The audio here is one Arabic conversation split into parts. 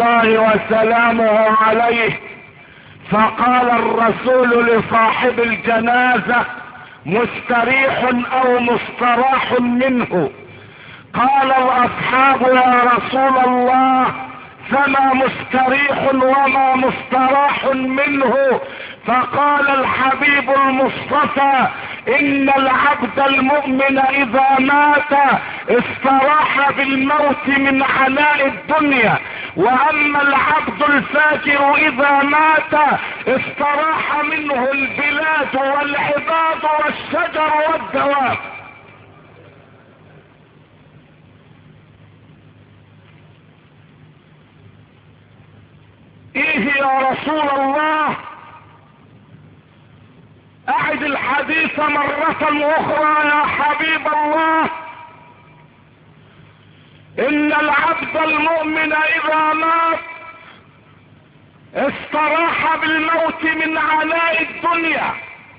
الله وسلامه عليه. فقال الرسول لصاحب الجنازة: مستريح او مستراح منه؟ قال الاصحاب: يا رسول الله، فما مستريح وما مستراح منه؟ فقال الحبيب المصطفى: ان العبد المؤمن اذا مات استراح بالموت من عناء الدنيا، واما العبد الفاجر اذا مات استراح منه البلاد والعباد والشجر والدواب. ايه يا رسول الله؟ اعد الحديث مرة اخرى يا حبيب الله. ان العبد المؤمن اذا مات استراح بالموت من عناء الدنيا،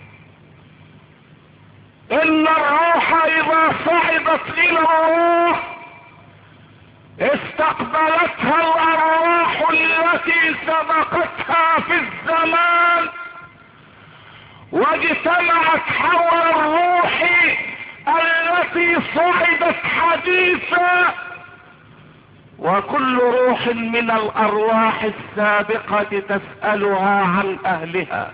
ان الروح اذا صعدت الى الله استقبلتها الارواح التي سبقتها في الزمان واجتمعت حول الروح التي صعدت حديثا، وكل روح من الارواح السابقة تسألها عن اهلها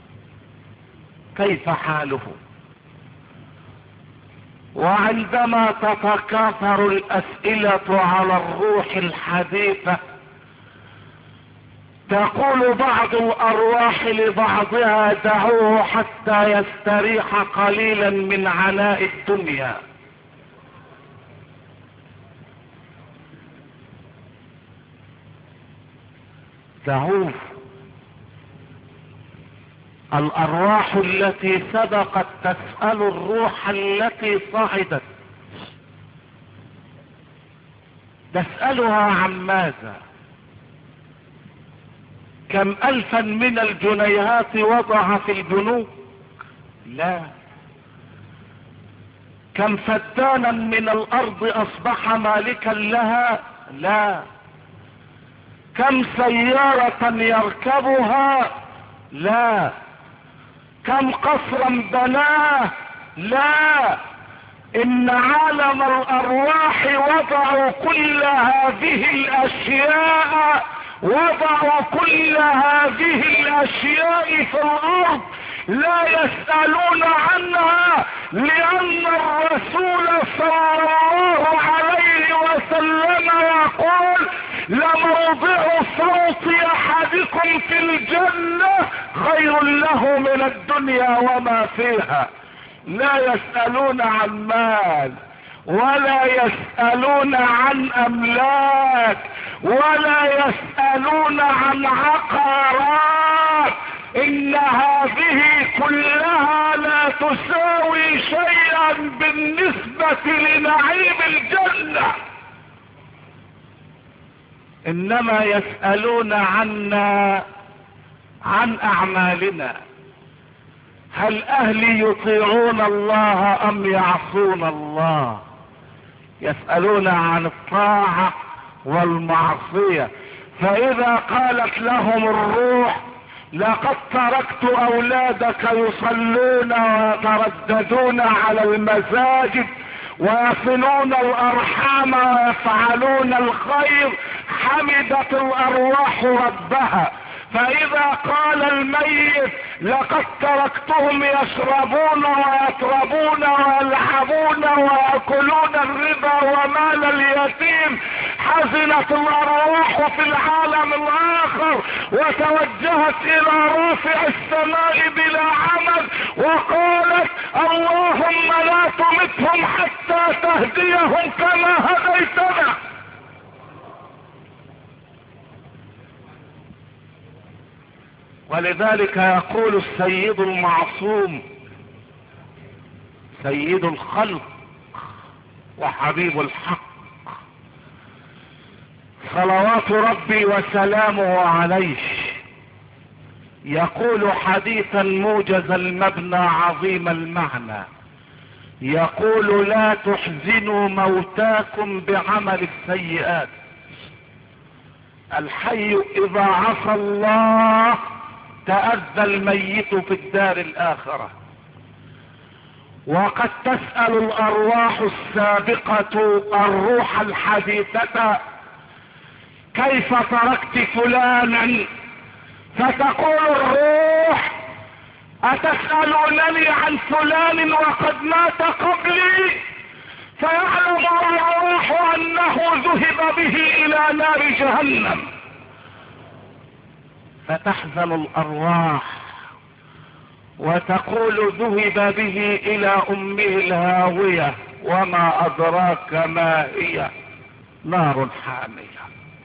كيف حاله. وعندما تتكاثر الاسئلة على الروح الحديثة تقول بعض الارواح لبعضها: دعوه حتى يستريح قليلا من عناء الدنيا. دعوه. الارواح التي سبقت تسأل الروح التي صعدت، تسألها عن ماذا؟ كم الفا من الجنيهات وضع في البنوك؟ لا. كم فدانا من الارض اصبح مالكا لها؟ لا. كم سيارة يركبها؟ لا. كم قصرا بناه؟ لا. ان عالم الارواح وضعوا كل هذه الاشياء، وضعوا كل هذه الاشياء في الارض لا يسألون عنها، لان الرسول صلى الله عليه وسلم يقول: لموضع صوت احدكم في الجنة خير له من الدنيا وما فيها. لا يسألون عن مال، ولا يسألون عن املاك، ولا يسألون عن عقارات. ان هذه كلها لا تساوي شيئا بالنسبة لنعيم الجنة. انما يسألون عنا عن اعمالنا: هل اهلي يطيعون الله ام يعصون الله؟ يسألون عن الطاعة والمعصية. فاذا قالت لهم الروح: لقد تركت اولادك يصلون ويترددون على المساجد ويصلون الارحام ويفعلون الخير، حمدت الارواح ربها. فاذا قال الميت: لقد تركتهم يشربون ويطربون ويلعبون ويأكلون الربا ومال اليتيم، حزنت الارواح في العالم الاخر وتوجهت الى رافع السماء بلا عمل وقالت: اللهم لا تمتهم حتى تهديهم كما هديتنا. ولذلك يقول السيد المعصوم سيد الخلق وحبيب الحق صلوات ربي وسلامه عليه، يقول حديثا موجز المبنى عظيم المعنى، يقول: لا تحزنوا موتاكم بعمل السيئات. الحي اذا عصى الله تأذى الميت في الدار الاخرة. وقد تسأل الارواح السابقة الروح الحديثة كيف تركت فلانا، فتقول الروح اتسألونني عن فلان وقد مات قبلي، فيعلم الروح انه ذهب به الى نار جهنم، فتحزن الارواح وتقول ذهب به الى امه الهاوية وما ادراك ما هي نار حامية.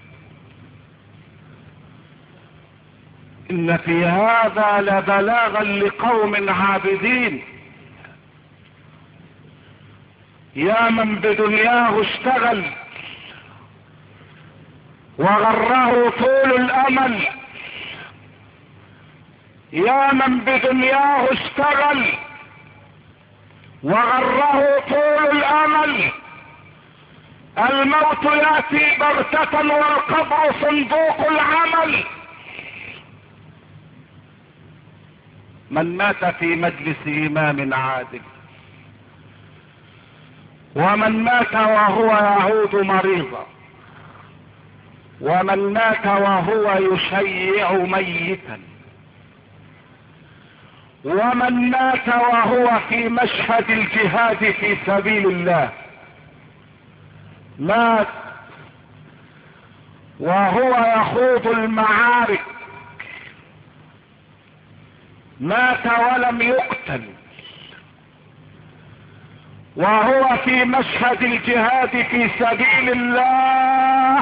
ان في هذا لبلاغا لقوم عابدين. يا من بدنياه اشتغل وغره طول الامل، يا من بدنياه اشتغل وغره طول الامل، الموت ياتي بغتة والقبر صندوق العمل. من مات في مجلس امام عادل، ومن مات وهو يعود مريضا، ومن مات وهو يشيع ميتا، ومن مات وهو في مشهد الجهاد في سبيل الله، مات وهو يخوض المعارك، مات ولم يقتل وهو في مشهد الجهاد في سبيل الله،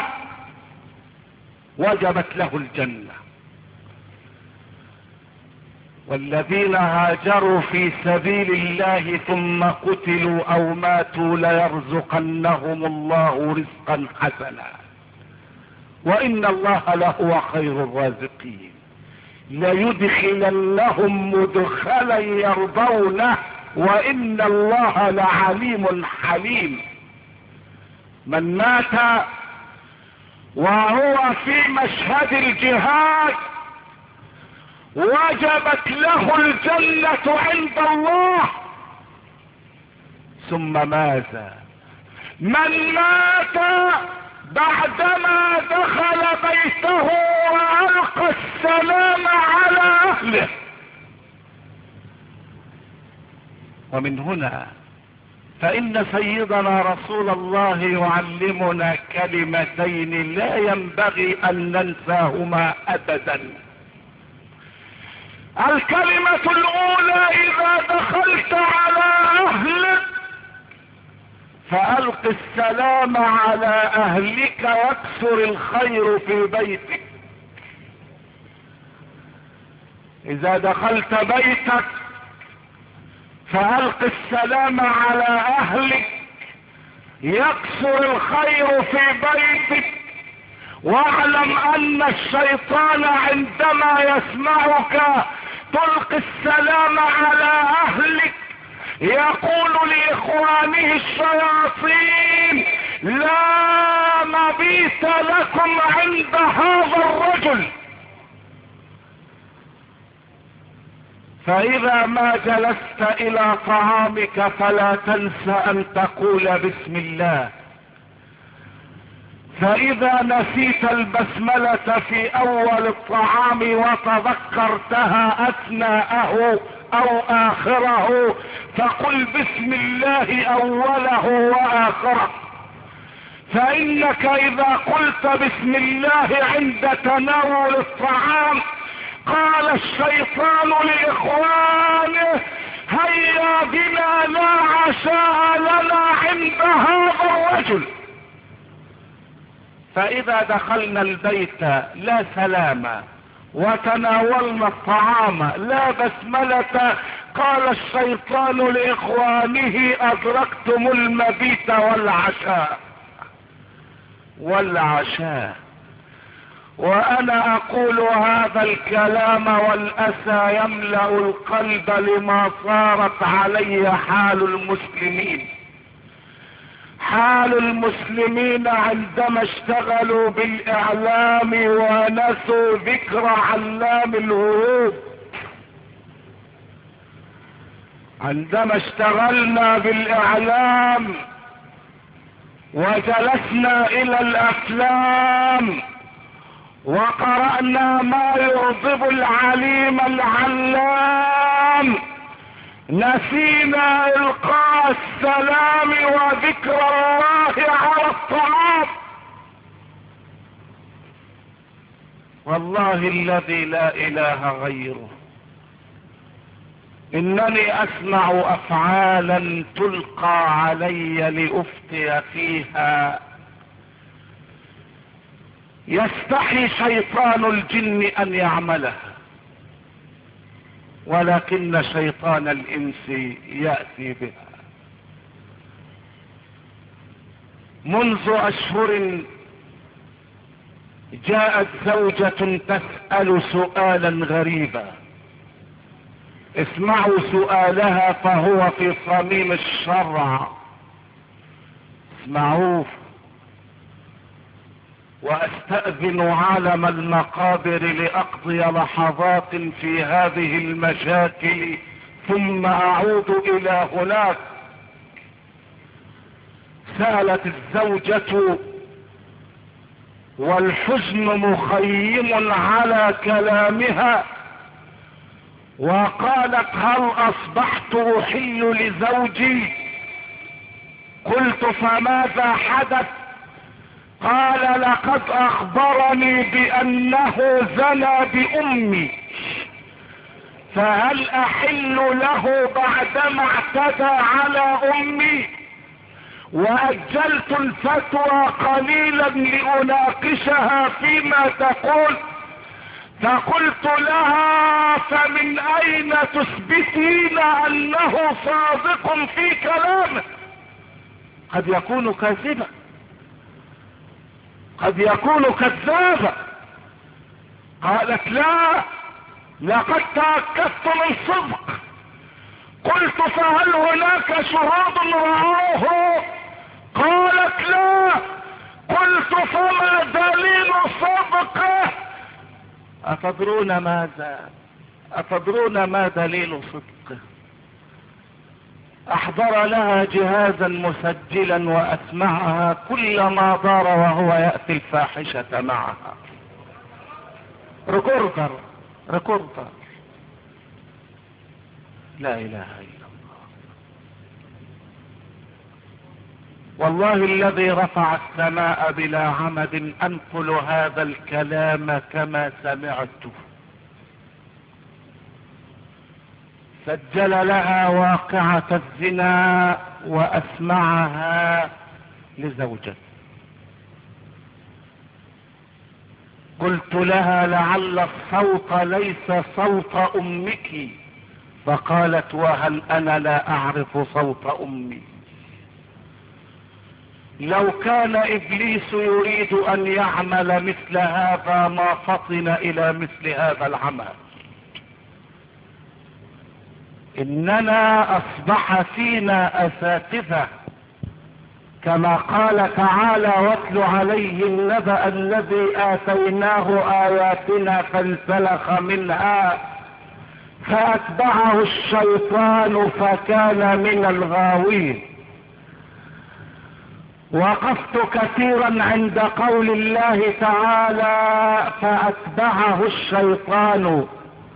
وجبت له الجنة. والذين هاجروا في سبيل الله ثم قتلوا او ماتوا ليرزقنهم الله رزقا حسنا وان الله لهو خير الرازقين، ليدخلنهم مدخلا يرضونه وان الله لعليم حليم. من مات وهو في مشهد الجهاد وجبت له الجنة عند الله. ثم ماذا؟ من مات بعدما دخل بيته وألقى السلام على أهله. ومن هنا فإن سيدنا رسول الله يعلمنا كلمتين لا ينبغي أن ننساهما أبدا. الكلمة الأولى: إذا دخلت على أهلك فألق السلام على أهلك واكثر الخير في بيتك. إذا دخلت بيتك فألق السلام على أهلك يكثر الخير في بيتك. واعلم أن الشيطان عندما يسمعك تلقي السلام على أهلك يقول لإخوانه الشياطين: لا مبيت لكم عند هذا الرجل. فإذا ما جلست إلى طعامك فلا تنس أن تقول بسم الله. فإذا نسيت البسملة في أول الطعام وتذكرتها أثناءه أو آخره فقل بسم الله أوله وآخره. فإنك إذا قلت بسم الله عند تناول الطعام قال الشيطان لإخوانه: هيا بنا لا عشاء لنا عند هذا الرجل. فإذا دخلنا البيت لا سلام وتناولنا الطعام لا بسملة قال الشيطان لإخوانه: أدركتم المبيت والعشاء. وأنا أقول هذا الكلام والأسى يملأ القلب لما صارت عليه حال المسلمين. حال المسلمين عندما اشتغلوا بالاعلام ونسوا ذكر علام الغيوب. عندما اشتغلنا بالاعلام وجلسنا الى الافلام وقرأنا ما يغضب العليم العلام، نسينا القاء السلام وذكر الله على الطعام. والله الذي لا اله غيره انني اسمع افعالا تلقى علي لافتي فيها يستحي شيطان الجن ان يعملها، ولكن شيطان الانس يأتي بها. منذ اشهر جاءت زوجة تسأل سؤالا غريبا، اسمعوا سؤالها فهو في صميم الشرع، اسمعوه. واستأذن عالم المقابر لأقضي لحظات في هذه المشاكل ثم اعود الى هناك. سألت الزوجة والحزن مخيم على كلامها وقالت: هل اصبحت احل لزوجي؟ قلت: فماذا حدث؟ قال: لقد اخبرني بانه زنى بامي، فهل احل له بعدما اعتدى على امي؟ واجلت الفتوى قليلا لاناقشها فيما تقول، فقلت لها: فمن اين تثبتين انه صادق في كلامه؟ قد يكون كاذبا، قد يكون كذابا. قالت: لا، لقد تأكدت من صدق. قلت: فهل هناك شهود رأوه؟ قالت: لا. قلت: فما دليل صدقه؟ أتدرون ماذا؟ أتدرون ما دليل صدقه؟ احضر لها جهازا مسجلا واسمعها كلما دار وهو يأتي الفاحشة معها. ريكوردر. لا اله الا الله. والله الذي رفع السماء بلا عمد انقل هذا الكلام كما سمعته. سجل لها واقعة الزنا واسمعها لزوجته. قلت لها: لعل الصوت ليس صوت امك. فقالت: وهل انا لا اعرف صوت امي؟ لو كان ابليس يريد ان يعمل مثل هذا ما فطن الى مثل هذا العمل. اننا اصبح فينا اساتذة، كما قال تعالى: واتل عليهم نبأ الذي اتيناه اياتنا فانسلخ منها فاتبعه الشيطان فكان من الغاوين. وقفت كثيرا عند قول الله تعالى: فاتبعه الشيطان.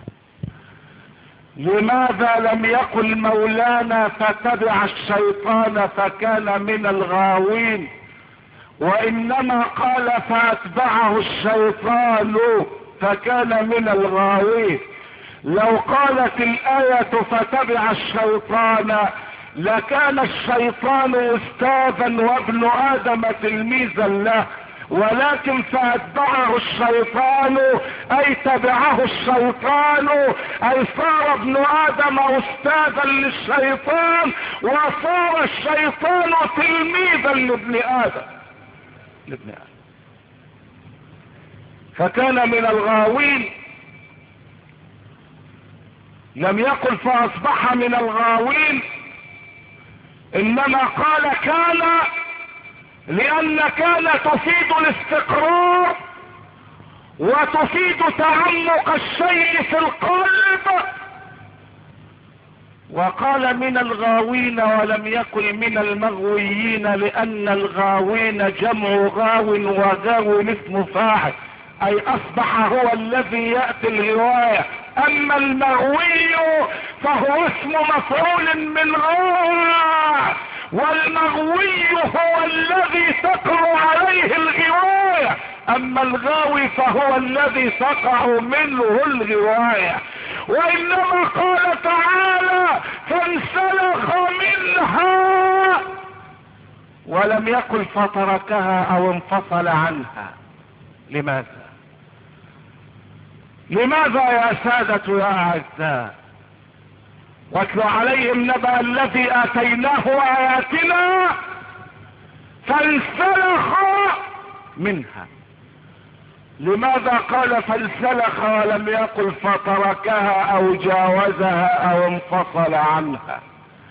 لماذا لم يقل مولانا: فتبع الشيطان فكان من الغاوين؟ وانما قال: فاتبعه الشيطان فكان من الغاوين. لو قالت الآية فتبع الشيطان لكان الشيطان استاذا وابن ادم تلميذا له، ولكن فاتبعه الشيطان اي تبعه الشيطان اي صار ابن ادم استاذا للشيطان وصار الشيطان تلميذا لابن ادم. فكان من الغاوين. لم يقل فاصبح من الغاوين، انما قال: كان لان كان تفيد الاستقرار وتفيد تعمق الشيء في القلب. وقال من الغاوين ولم يكن من المغويين، لان الغاوين جمع غاو، وغاو اسم فاعل، اي اصبح هو الذي يأتي الغواية. اما المغوي فهو اسم مفعول من غوى، والمغوي هو الذي تقع عليه الغواية، اما الغاوي فهو الذي تقع منه الغواية. وانما قال تعالى فانسلخ منها، ولم يقل فتركها او انفصل عنها. لماذا؟ لماذا يا سادة يا اعزاء؟ واتل عليهم نبأ الذي اتيناه اياتنا فانسلخ منها. لماذا قال فانسلخ ولم يقل فتركها او جاوزها او انفصل عنها؟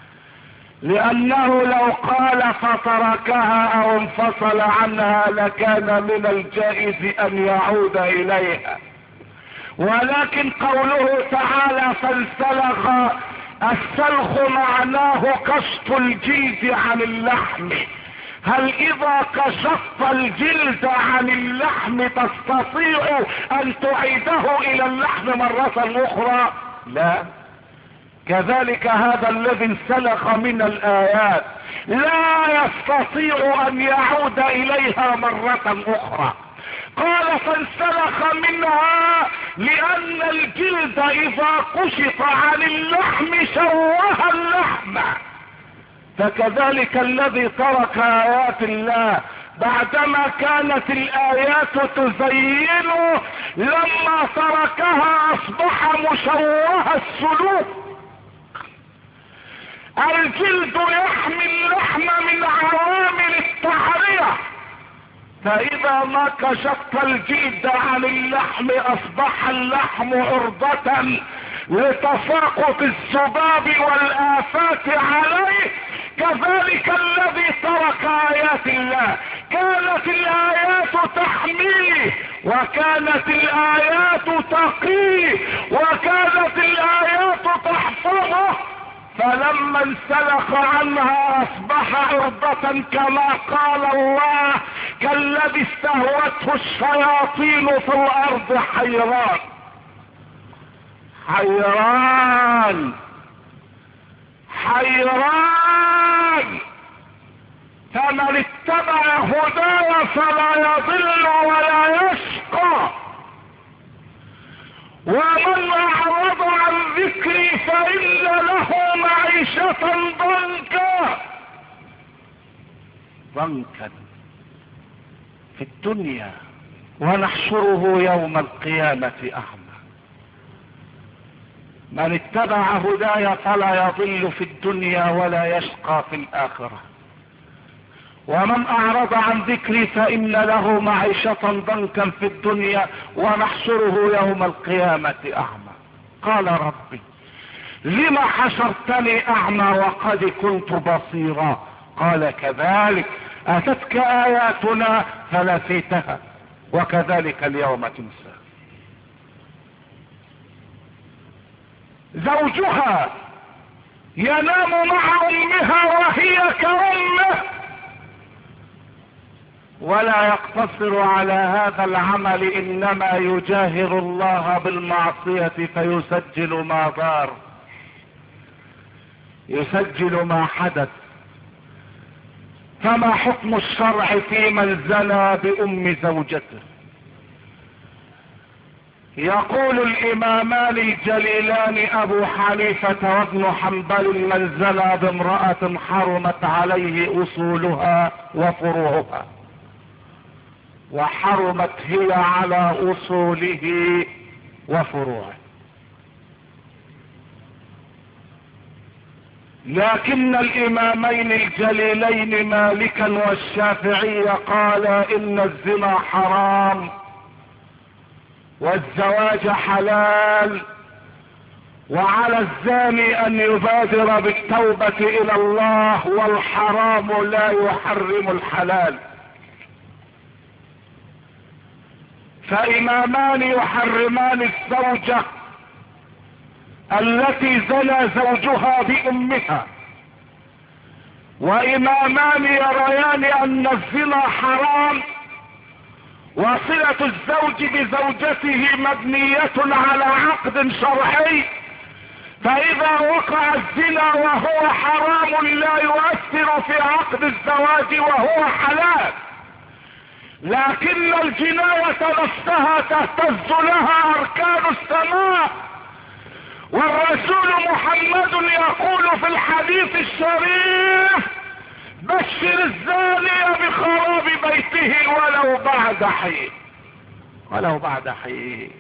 لانه لو قال فتركها او انفصل عنها لكان من الجائز ان يعود اليها، ولكن قوله تعالى فانسلخ، السلخ معناه كشط الجلد عن اللحم. هل اذا كشفت الجلد عن اللحم تستطيع ان تعيده الى اللحم مرة اخرى؟ لا. كذلك هذا الذي انسلخ من الايات لا يستطيع ان يعود اليها مرة اخرى. قال فانسلخ منها لان الجلد اذا كشف عن اللحم شوه اللحم. فكذلك الذي ترك ايات الله بعدما كانت الايات تزينه، لما تركها اصبح مشوه السلوك. الجلد يحمي اللحم من عوامل التحرية، فاذا ما كشفت الجلد عن اللحم اصبح اللحم عرضة لتساقط الذباب والآفات عليه. كذلك الذي ترك آيات الله، كانت الآيات تحميه، وكانت الآيات تقيه، وكانت الآيات تحفظه، فلما انسلخ عنها اصبح عرضة كما قال الله كالذي استهوته الشياطين في الارض حيران. حيران حيران. فمن اتبع هداي فلا يضل ولا يشقى، ومن اعرض عن ذكري فان له معيشة ضنكا في الدنيا ونحشره يوم القيامة اعمى. من اتبع هداي فلا يضل في الدنيا ولا يشقى في الاخرة، ومن اعرض عن ذكري فان له معيشة ضنكا في الدنيا ونحشره يوم القيامة اعمى. قال ربي لم حشرتني اعمى وقد كنت بصيرا؟ قال كذلك اتتك اياتنا فنسيتها وكذلك اليوم تنسى. زوجها ينام مع امها وهي كأمه، ولا يقتصر على هذا العمل، انما يجاهر الله بالمعصية فيسجل ما دار، يسجل ما حدث. فما حكم الشرع في من زنى بام زوجته؟ يقول الامامان الجليلان ابو حنيفة وابن حنبل من زنى بامرأة حرمت عليه اصولها وفروعها، وحرمت هي على اصوله وفروعه. لكن الامامين الجليلين مالكا والشافعي قال ان الزنا حرام والزواج حلال، وعلى الزاني ان يبادر بالتوبة الى الله، والحرام لا يحرم الحلال. فامامان يحرمان الزوجة التي زنى زوجها بامها، وامامان يريان ان الزنا حرام، وصلة الزوج بزوجته مبنية على عقد شرعي، فاذا وقع الزنا وهو حرام لا يؤثر في عقد الزواج وهو حلال، لكن الجناية نفسها تهتز لها اركان السماء. والرسول محمد يقول في الحديث الشريف: بشر الزاني بخراب بيته ولو بعد حين. ولو بعد حين.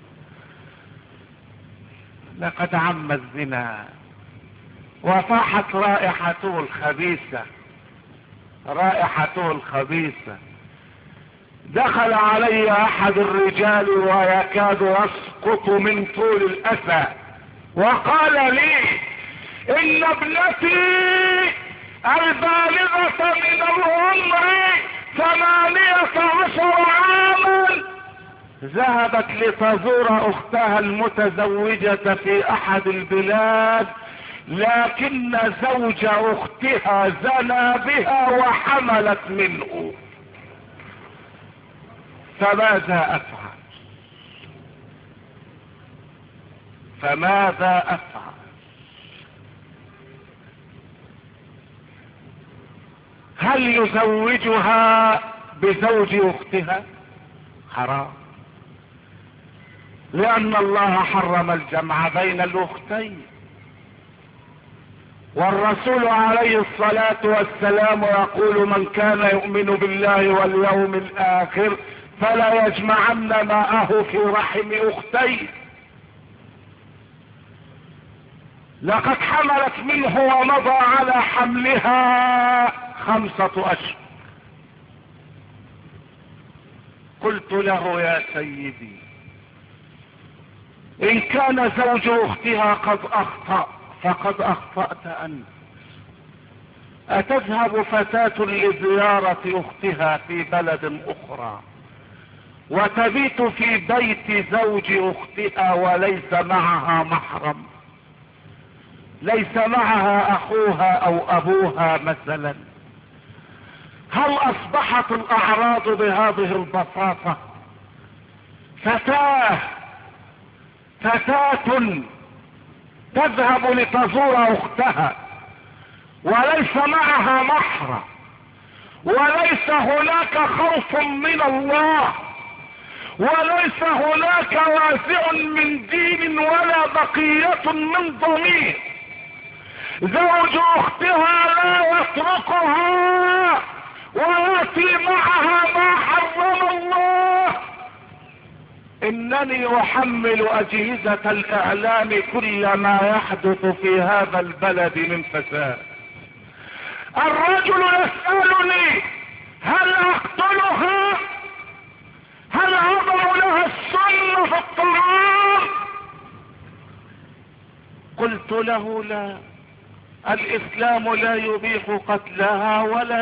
لقد عم الزنا وفاحت رائحته الخبيثة، رائحته الخبيثة. دخل علي احد الرجال ويكاد يسقط من طول الاسى، وقال لي: ان ابنتي البالغة من العمر 18 عاما ذهبت لتزور اختها المتزوجة في احد البلاد، لكن زوج اختها زنى بها وحملت منه. فماذا افعل؟ فماذا افعل؟ هل يزوجها بزوج اختها؟ حرام، لان الله حرم الجمع بين الاختين. والرسول عليه الصلاة والسلام يقول: من كان يؤمن بالله واليوم الاخر فلا يجمعن ماءه في رحم اختيه. لقد حملت منه ومضى على حملها 5 أشهر. قلت له: يا سيدي، ان كان زوج اختها قد اخطأ فقد اخطأت انت. اتذهب فتاة لزيارة اختها في بلد اخرى وتبيت في بيت زوج اختها وليس معها محرم، ليس معها اخوها او ابوها مثلا؟ هل اصبحت الاعراض بهذه البساطة؟ فتاة تذهب لتزور اختها وليس معها محرم، وليس هناك خوف من الله، وليس هناك وازع من دين ولا بقية من ضمير. زوج اختها لا يتركها ويأتي معها ما حرم الله. انني احمل اجهزة الاعلام كل ما يحدث في هذا البلد من فساد. الرجل يسألني: هل اقتلها؟ هل اضع لها السم في الطعام؟ قلت له: لا، الاسلام لا يبيح قتلها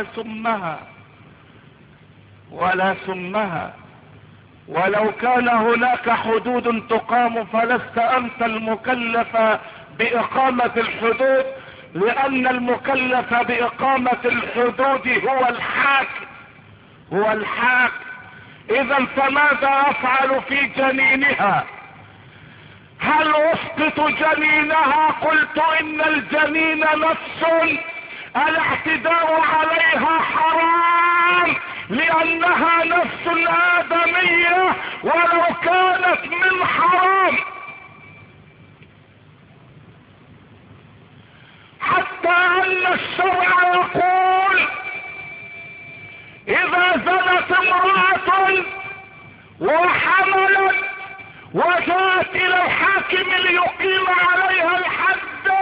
ولا سمها. ولو كان هناك حدود تقام فلست انت المكلف باقامة الحدود، لان المكلف باقامة الحدود هو الحاكم. اذا فماذا افعل في جنينها؟ هل اسقط جنينها؟ قلت: ان الجنين نفس، الاعتداء عليها حرام، لانها نفس ادمية ولو كانت من حرام. حتى ان الشرع يقول: اذا زنت امرأة وحملت وجاءت الى الحاكم ليقيم عليها الحد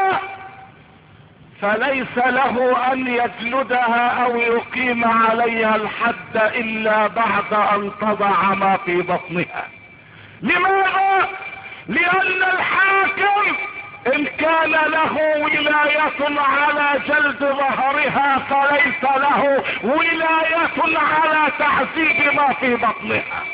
فليس له ان يجلدها او يقيم عليها الحد الا بعد ان تضع ما في بطنها. لماذا؟ لان الحاكم ان كان له ولاية على جلد ظهرها فليس له ولاية على تعذيب ما في بطنها.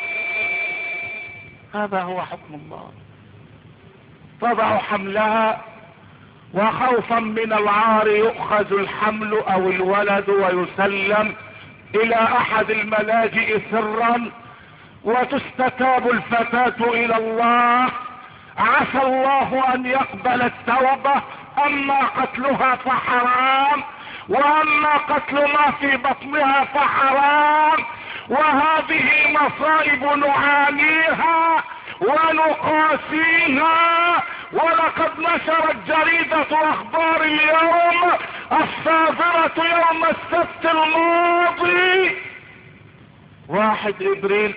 هذا هو حكم الله. تضع حملها وخوفا من العار يؤخذ الحمل او الولد ويسلم الى احد الملاجئ سرا وتستتاب الفتاة الى الله. عسى الله ان يقبل التوبة. اما قتلها فحرام، واما قتل ما في بطنها فحرام. وهذه مصائب نعانيها ونقاسيها. ولقد نشرت جريدة اخبار اليوم الصادرة يوم السبت الماضي 1 ابريل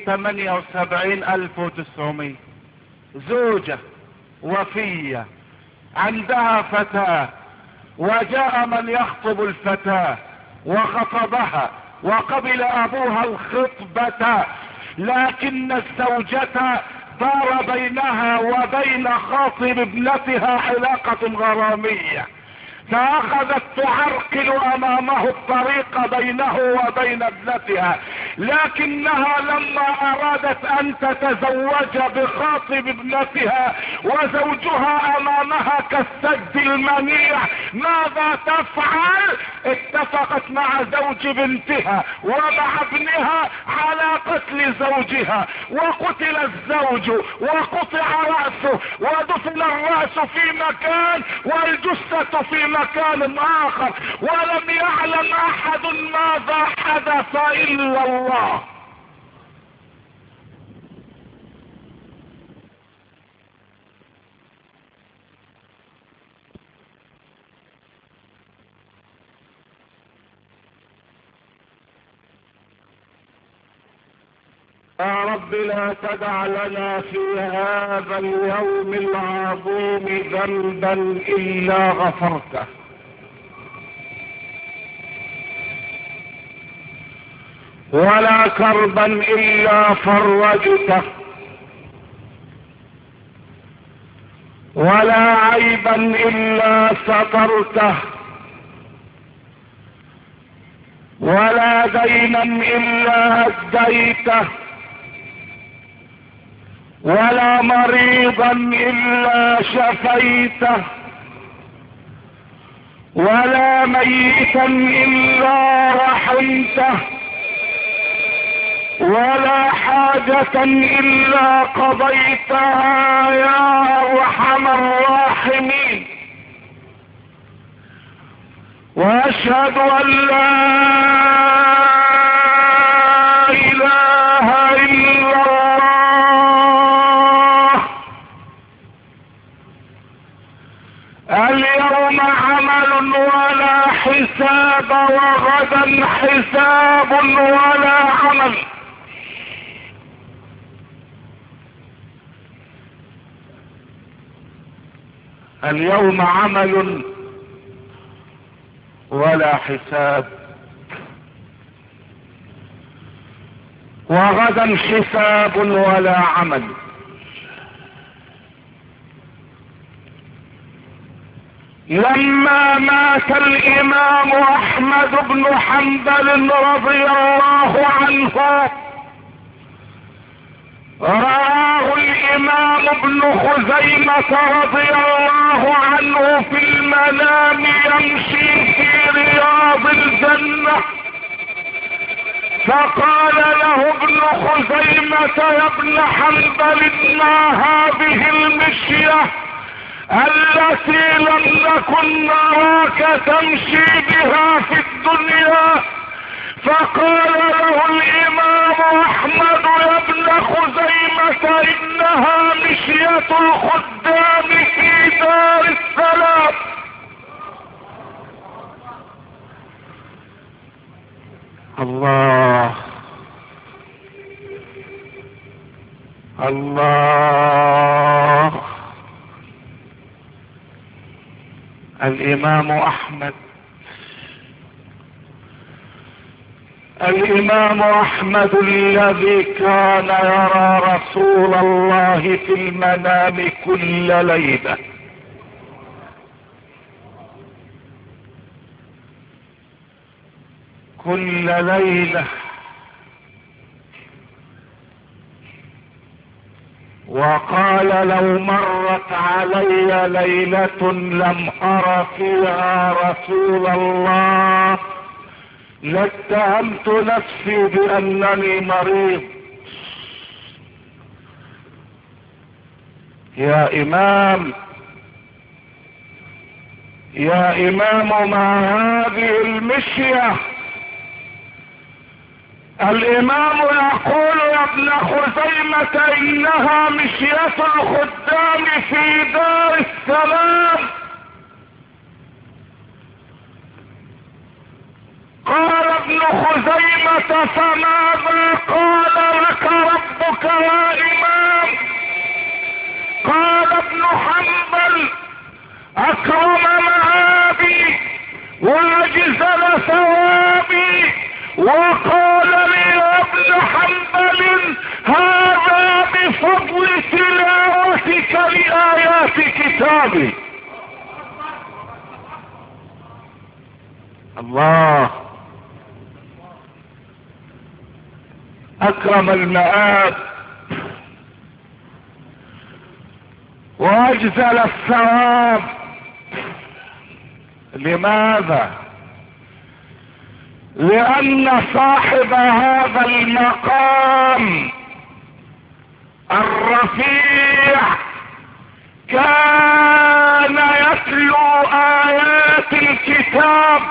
78,900 زوجة وفية عندها فتاة، وجاء من يخطب الفتاة وخطبها وقبل ابوها الخطبة، لكن الزوجة دار بينها وبين خاطب ابنتها علاقة غرامية، فاخذت تعرقل امامه الطريق بينه وبين ابنتها، لكنها لما ارادت ان تتزوج بخاطب ابنتها وزوجها امامها كالسد المنيع، ماذا تفعل؟ اتفقت مع زوج بنتها ومع ابنها على قتل زوجها، وقتل الزوج وقطع رأسه ودفن الرأس في مكان والجثة في مكان اخر، ولم يعلم احد ماذا حدث الا الله. يا رب لا تدع لنا في هذا اليوم العظيم ذنبا الا غفرته، ولا كربا الا فرجته، ولا عيبا الا سترته، ولا دينا الا هديته، ولا مريضا الا شفيته، ولا ميتا الا رحمته، ولا حاجة الا قضيتها يا ارحم الراحمين. واشهد ان لا اله الا الله. اليوم عمل ولا حساب، وغدا حساب ولا عمل. اليوم عمل ولا حساب، وغدا حساب ولا عمل. لما مات الامام احمد بن حنبل رضي الله عنه، رآه الامام ابن خزيمة رضي الله عنه في المنام يمشي في رياض الجنة، فقال له ابن خزيمة يا ابن حنبل ما هذه المشية التي لم نكن نراك تمشي بها في الدنيا؟ فقال له الامام احمد يا ابن خزيمة انها مشية الخدام في دار السلام. الله الله. الامام احمد، الامام احمد الذي كان يرى رسول الله في المنام كل ليلة، كل ليلة، وقال لو مرت علي ليلة لم أر فيها رسول الله لاتهمت نفسي بأنني مريض. يا إمام، يا إمام، ما هذه المشية؟ الإمام يقول يا ابن خزيمة إنها مشية الخدام في دار السلام. قال ابن خزيمة فماذا قال لك ربك يا إمام؟ قال ابن حنبل أكرم مآبي وأجزل ثوابي، وقال لي يا ابن حنبل هذا بفضل تلاوتك لآيات كتابي. الله أكرم المآب وأجزل الثواب. لماذا؟ لأن صاحب هذا المقام الرفيع كان يتلو آيات الكتاب.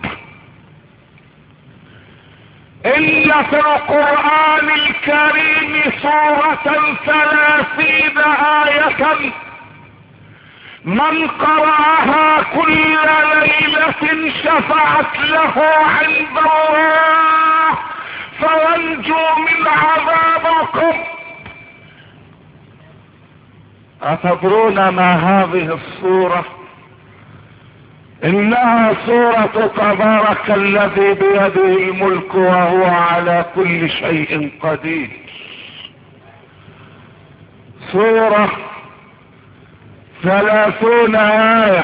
إن في القرآن الكريم سورة 30 آية من قرأها كل ليلة شفعت له عند الله فينجو من عذاب القبر. أتدرون ما هذه السورة؟ إنها سورة تبارك الذي بيده الملك وهو على كل شيء قدير. سورة 30 آية،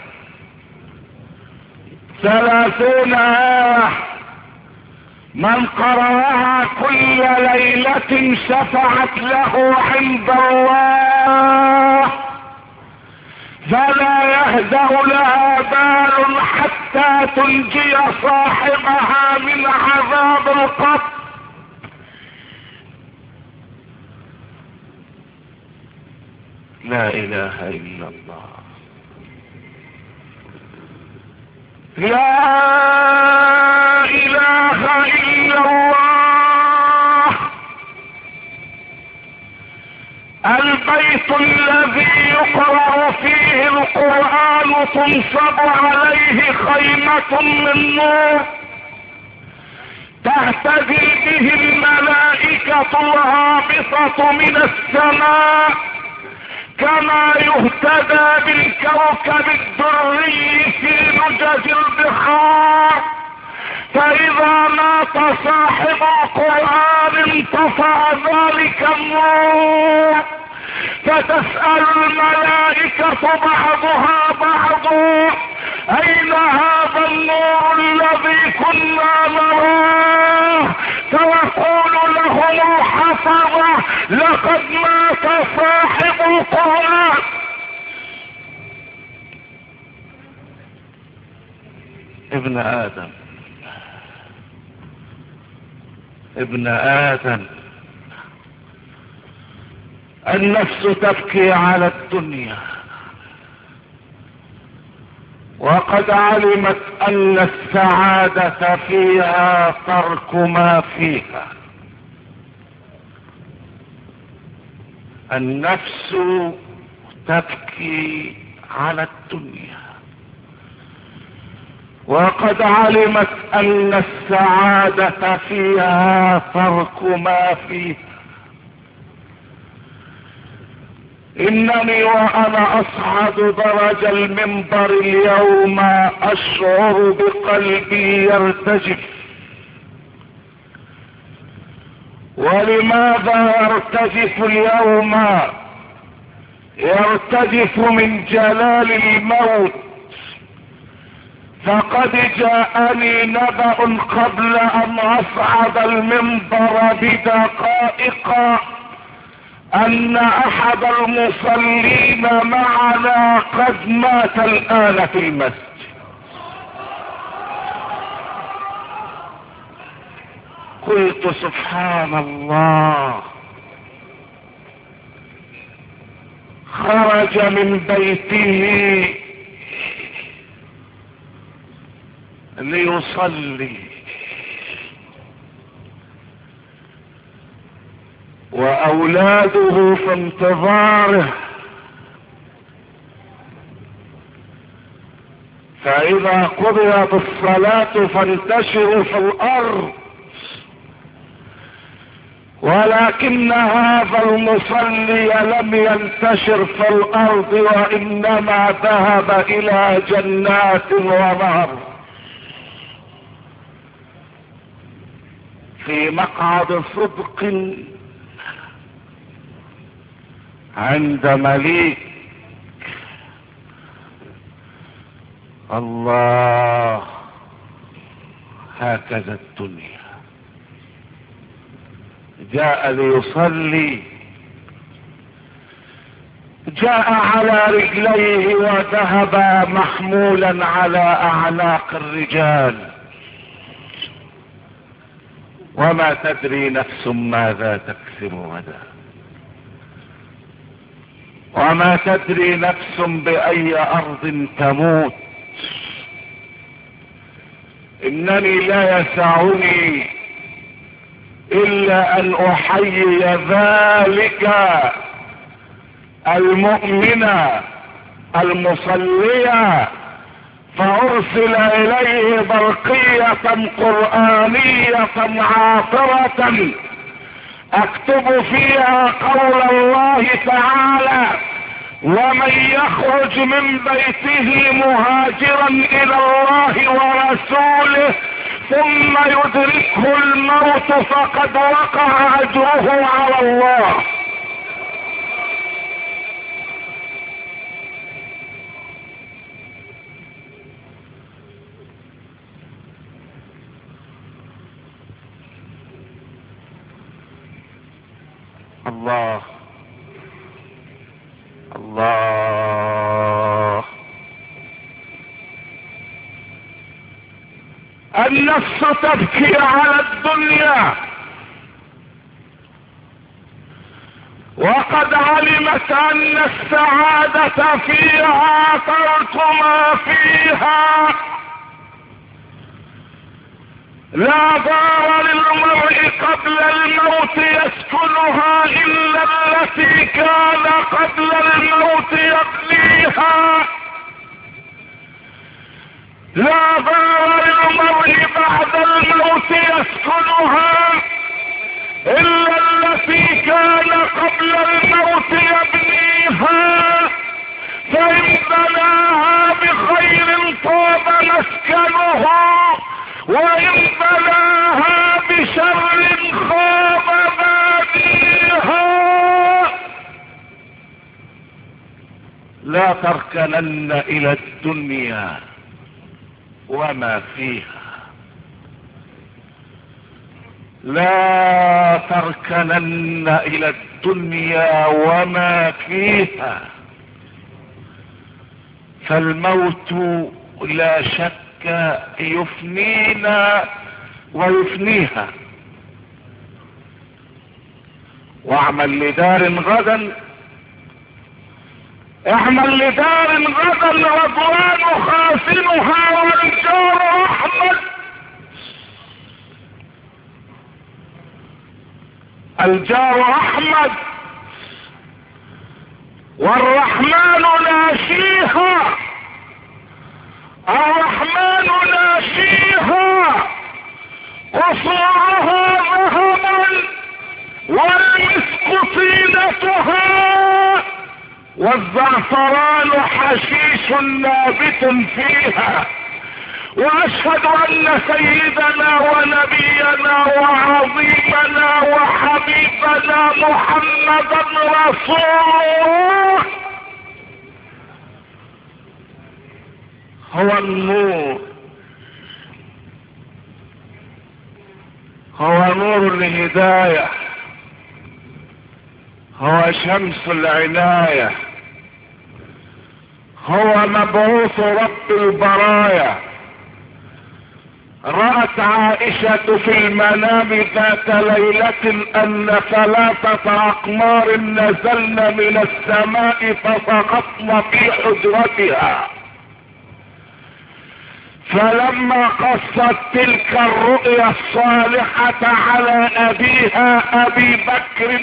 30 آية من قرأها كل ليلة شفعت له عند الله فلا يهدأ لها بال حتى تنجي صاحبها من عذاب القبر. لا إله إلا الله، لا إله إلا الله. البيت الذي يقرأ فيه القرآن تنصب عليه خيمة من نور تهتدي به الملائكة الهابطة من السماء كما يهتدى بالكوكب الدري في لجج البحار. فإذا مات صاحب القرآن انطفأ ذلك النور فتسأل الملائكة بعضها بعضا أين هذا النور الذي كنا نراه؟ فيقول لهم الحفظة لقد مات صاحب القرآن. ابن آدم، ابن آدم، النفس تبكي على الدنيا وقد علمت أن السعادة فيها ترك ما فيها. النفس تبكي على الدنيا وقد علمت أن السعادة فيها ترك ما فيها. إنني وأنا أصعد درج المنبر اليوم أشعر بقلبي يرتجف. ولماذا يرتجف اليوم؟ يرتجف من جلال الموت، فقد جاءني نبأ قبل ان اصعد المنبر بدقائق ان احد المصلين معنا قد مات الان في المسجد. قلت سبحان الله، خرج من بيته ليصلي واولاده في انتظاره، فاذا قضيت الصلاة فانتشروا في الارض، ولكن هذا المصلي لم ينتشر في الارض وانما ذهب الى جنات ونهر في مقعد صدق عند مليك. الله، هكذا الدنيا. جاء ليصلي، جاء على رجليه وذهب محمولا على اعناق الرجال، وما تدري نفس ماذا تكسب غدا، وما تدري نفس باي ارض تموت. انني لا يسعني الا ان احيي ذلك المؤمن المصلي، فارسل اليه برقية قرآنية عاطرة اكتب فيها قول الله تعالى: ومن يخرج من بيته مهاجرا الى الله ورسوله ثم يدركه الموت فقد وقع اجره على الله. الله الله. النفس تبكي على الدنيا وقد علمت ان السعادة فيها ترك ما فيها. لا دار للمرء قبل الموت يسكنها الا التي كان قبل الموت يبنيها. لا دار للمرء بعد الموت يسكنها الا التي كان قبل الموت يبنيها. فان بناها بخير طاب مسكنه، وإن بلاها بشر خاب باديها. لا تركنن إلى الدنيا وما فيها، لا تركنن إلى الدنيا وما فيها، فالموت لا شك يفنينا ويفنيها. واعمل لدار غدا، اعمل لدار غدا رضوان خازنها والجار احمد. الجار احمد والرحمن ناشيها، الرحمن ناشيها، قصورها ذهبا والمسك طينتها والزعفران حشيش نابت فيها. واشهد ان سيدنا ونبينا وعظيمنا وحبيبنا محمدا رسول الله هو النور هو نور الهداية، هو شمس العناية، هو مبعوث رب البرايا. رأت عائشة في المنام ذات ليلة ان 3 أقمار نزلن من السماء فسقطن في حجرتها، فلما قصت تلك الرؤيا الصالحة على ابيها ابي بكر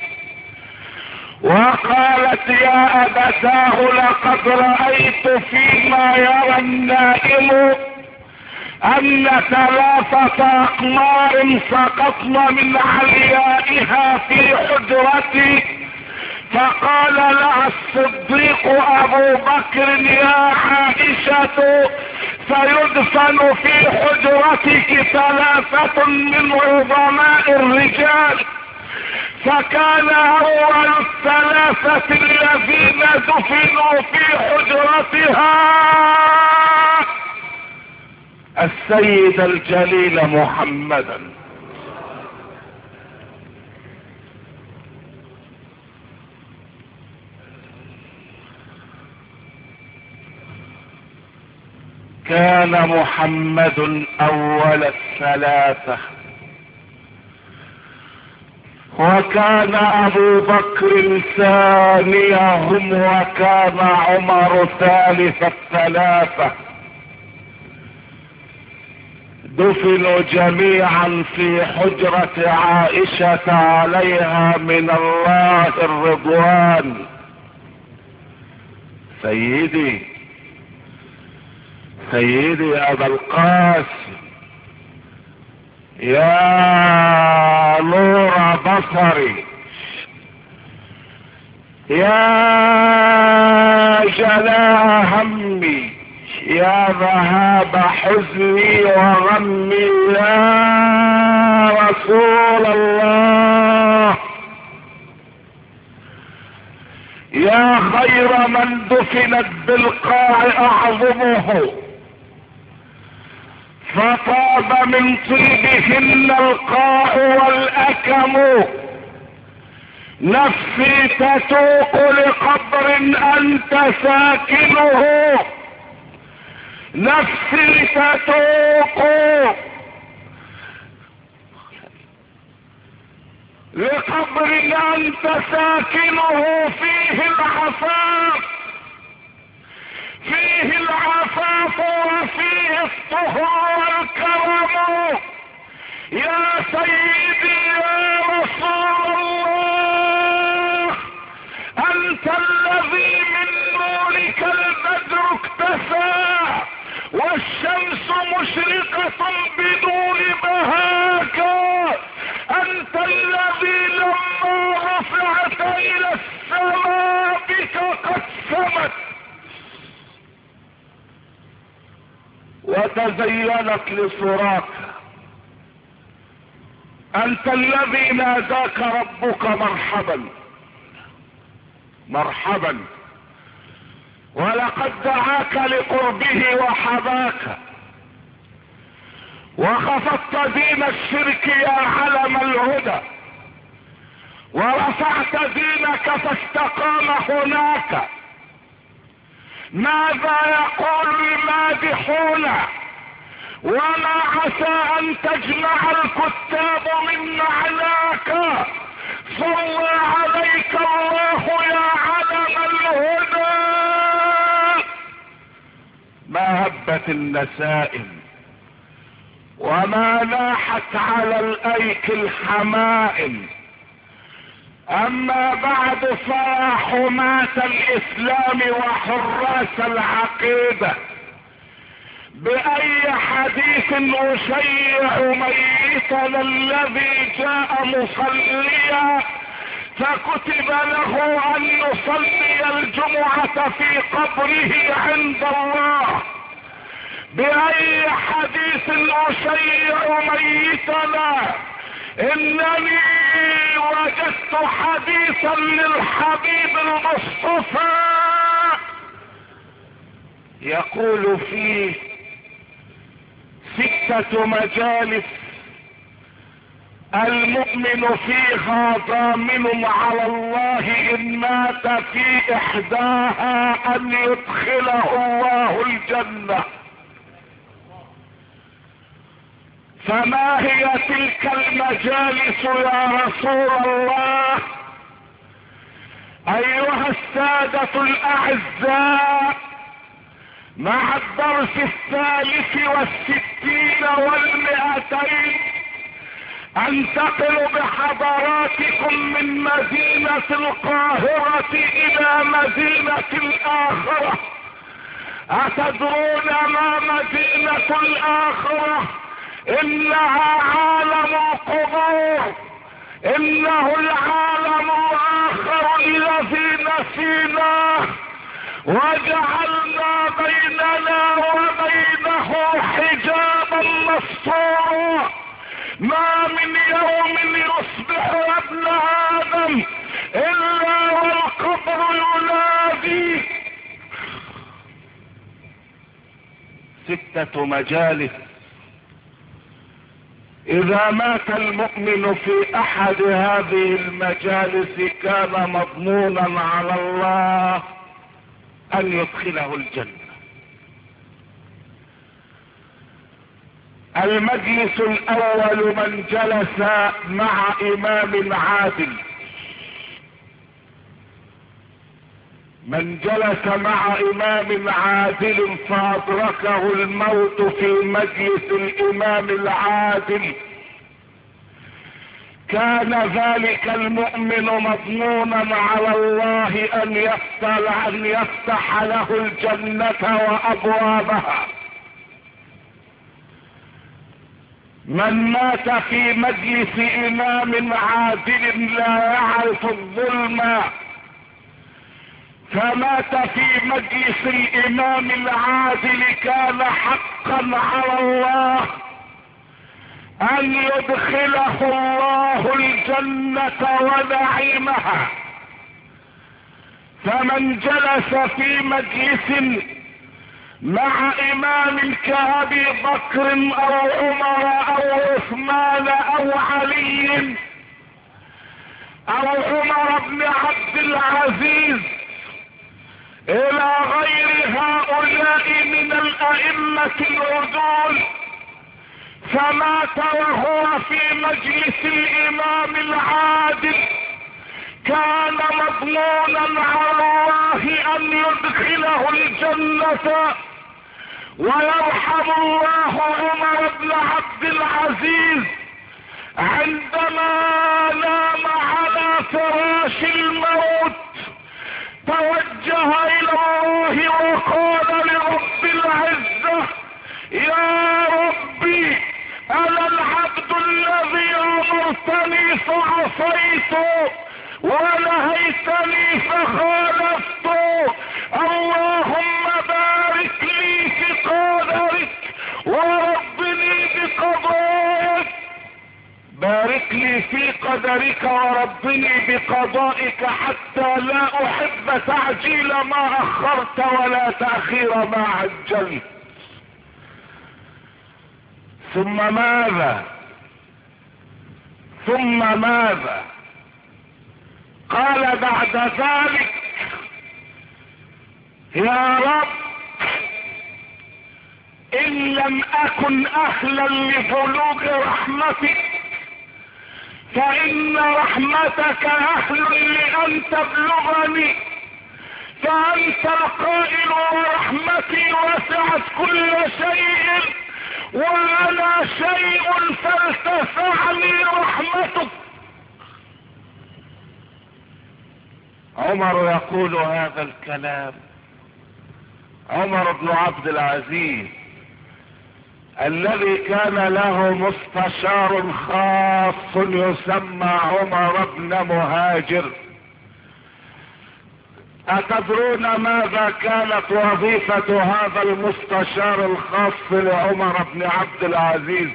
وقالت يا ابتاه لقد رأيت فيما يرى النائم ان 3 أقمار سقطن من عليائها في حجرتي. فقال لها الصديق ابو بكر يا عائشة سيدفن في حجرتك 3 من عظماء الرجال. فكان اول 3 الذين دفنوا في حجرتها السيد الجليل محمدا. كان محمد اول 3 وكان ابو بكر ثانيهم وكان عمر ثالث 3. دفنوا جميعا في حجرة عائشة عليها من الله الرضوان. سيدي ابا القاسم يا نور بصري، يا جلاء همي، يا ذهاب حزني وغمي، يا رسول الله، يا خير من دفنت بالقاع اعظمه فطاب من طيبهن القاع والاكم. نفسي تتوق لقبر انت ساكنه، نفسي تتوق لقبر انت ساكنه فيه العفاف، فيه العفاف وفيه الطهر والكرم. يا سيدي يا رسول الله، انت الذي من نورك البدر اكتسى والشمس مشرقة بدون بهاك. انت الذي لما رفعت الى السماء بك قد سمت وتزينت لصراك. انت الذي ناداك ربك مرحبا مرحبا، ولقد دعاك لقربه وحباك، وخفضت دين الشرك يا علم الهدى، ورفعت دينك فاستقام هناك. ماذا يقول المادحون وما عسى ان تجمع الكتاب من معناك. صلى عليك الله يا علم الهدى. ما هبت النسائم وما لاحت على الايك الحمائم. اما بعد فيا حماة الاسلام وحراس العقيدة، باي حديث اشيع ميتنا الذي جاء مصليا فكتب له ان يصلي الجمعة في قبره عند الله؟ باي حديث اشيع ميتنا؟ انني وجدت حديثا للحبيب المصطفى يقول فيه 6 مجالس المؤمن فيها ضامن على الله ان مات في احداها ان يدخله الله الجنة. فما هي تلك المجالس يا رسول الله؟ ايها السادة الاعزاء، مع الدرس 63 و200 انتقل بحضراتكم من مدينة القاهرة الى مدينة الاخرة. اتدرون ما مدينة الاخرة؟ انها عالم القبور، انه العالم الاخر الذي نسيناه وجعلنا بيننا وبينه حجابا مستورا. ما من يوم يصبح يا ابن ادم الا والقبر ينادي. 6 مجالس اذا مات المؤمن في احد هذه المجالس كان مضمونا على الله ان يدخله الجنة. المجلس الاول من جلس مع امام عادل. من جلس مع امام عادل فادركه الموت في مجلس الامام العادل كان ذلك المؤمن مضمونا على الله ان يفتح له الجنة وابوابها. من مات في مجلس امام عادل لا يعرف الظلم فمات في مجلس الامام العادل كان حقا على الله ان يدخله الله الجنة ونعيمها. فمن جلس في مجلس مع امام كابي بكر او عمر او عثمان او علي او عمر بن عبد العزيز الى غير هؤلاء من الائمة العدول فمات وهو في مجلس الامام العادل كان مضمونا على الله ان يدخله الجنة ويرحم الله عمر بن عبد العزيز عندما نام على فراش الموت توجه الى الله وقال لرب العزة يا ربي انا العبد الذي امرتني فعصيت ونهيتني فخالفت، اللهم بارك لي في قدرك وربني بقضائك. بارك لي في قدرك وربني بقضائك حتى لا احب تعجيل ما اخرت ولا تأخير ما عجلت. ثم ماذا؟ ثم ماذا؟ قال بعد ذلك يا رب ان لم اكن اهلا لبلوغ رحمتك فان رحمتك اهل لان تبلغني، فانت القائل ورحمتي وسعت كل شيء وانا شيء فلتسعني رحمتك. عمر يقول هذا الكلام، عمر بن عبد العزيز الذي كان له مستشار خاص يسمى عمر بن مهاجر. أتدرون ماذا كانت وظيفة هذا المستشار الخاص لعمر بن عبد العزيز؟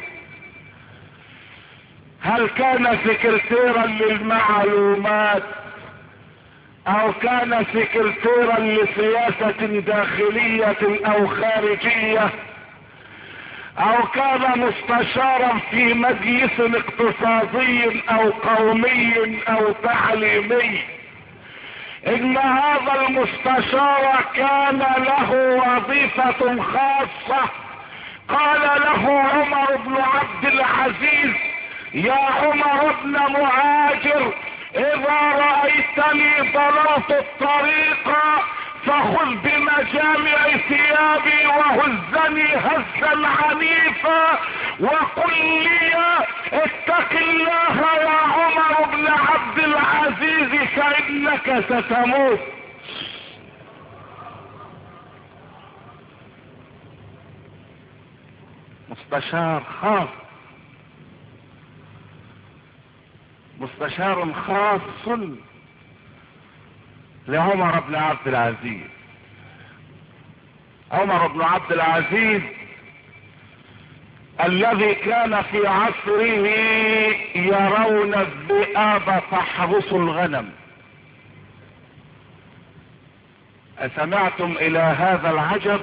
هل كان سكرتيرا للمعلومات او كان سكرتيرا لسياسة داخلية او خارجية او كان مستشارا في مجلس اقتصادي او قومي او تعليمي، ان هذا المستشار كان له وظيفة خاصة. قال له عمر بن عبد العزيز: يا عمر بن مهاجر، اذا رأيتني ضللت الطريق فخذ بمجامع ثيابي وهزني هزا عنيفا وقل لي: اتق الله يا عمر بن عبد العزيز فإنك ستموت. مستشار خاص، مستشار خاص لعمر بن عبد العزيز. عمر بن عبد العزيز الذي كان في عصره يرون الذئاب تحرس الغنم. أسمعتم إلى هذا العجب؟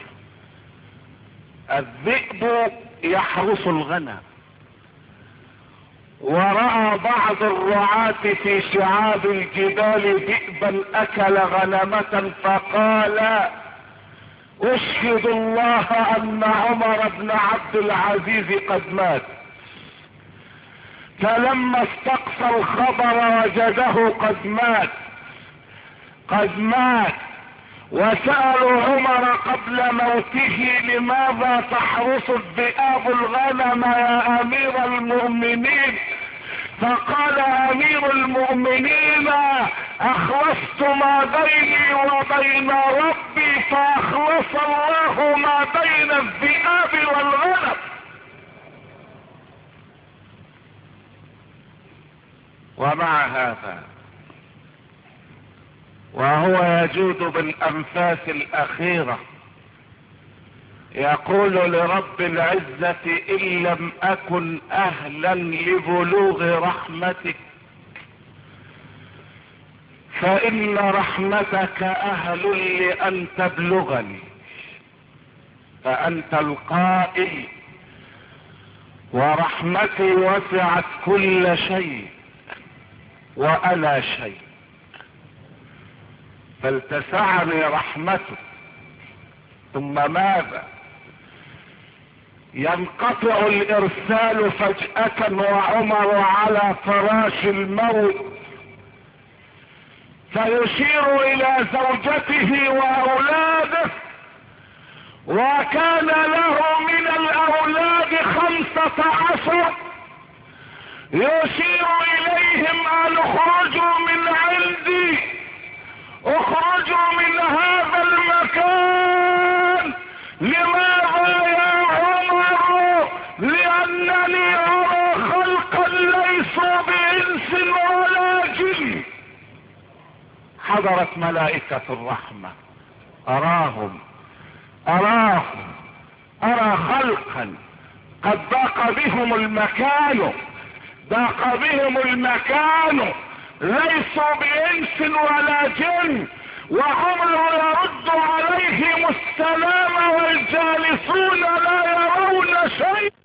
الذئب يحرس الغنم، ورأى بعض الرعاة في شعاب الجبال ذئبا أكل غنمة، فقال: أشهد الله أن عمر بن عبد العزيز قد مات. فلما استقصى الخبر وجده قد مات، وسألوا عمر قبل موته: لماذا تحرس الذئاب الغنم يا أمير المؤمنين؟ فقال امير المؤمنين: اخلصت ما بيني وبين ربي فاخلص الله ما بين الذئاب والغنم. ومع هذا وهو يجود بالانفاس الاخيرة يقول لرب العزة: ان لم اكن اهلا لبلوغ رحمتك فان رحمتك اهل لان تبلغني. فانت القائل: ورحمتي وسعت كل شيء وانا شيء. فلتسعني رحمتك. ثم ماذا؟ ينقطع الارسال فجأة وعمر على فراش الموت، فيشير الى زوجته واولاده، وكان له من الاولاد 15. يشير اليهم ان اخرجوا من عندي، اخرجوا من هذا المكان. لماذا يا عمر؟ لانني ارى خلقا ليسوا بانس ولا جن. حضرت ملائكة الرحمة، ارى خلقا قد ضاق بهم المكان، ليسوا بانس ولا جن. وعمر يرد عليهم السلام والجالسون لا يرون شيء.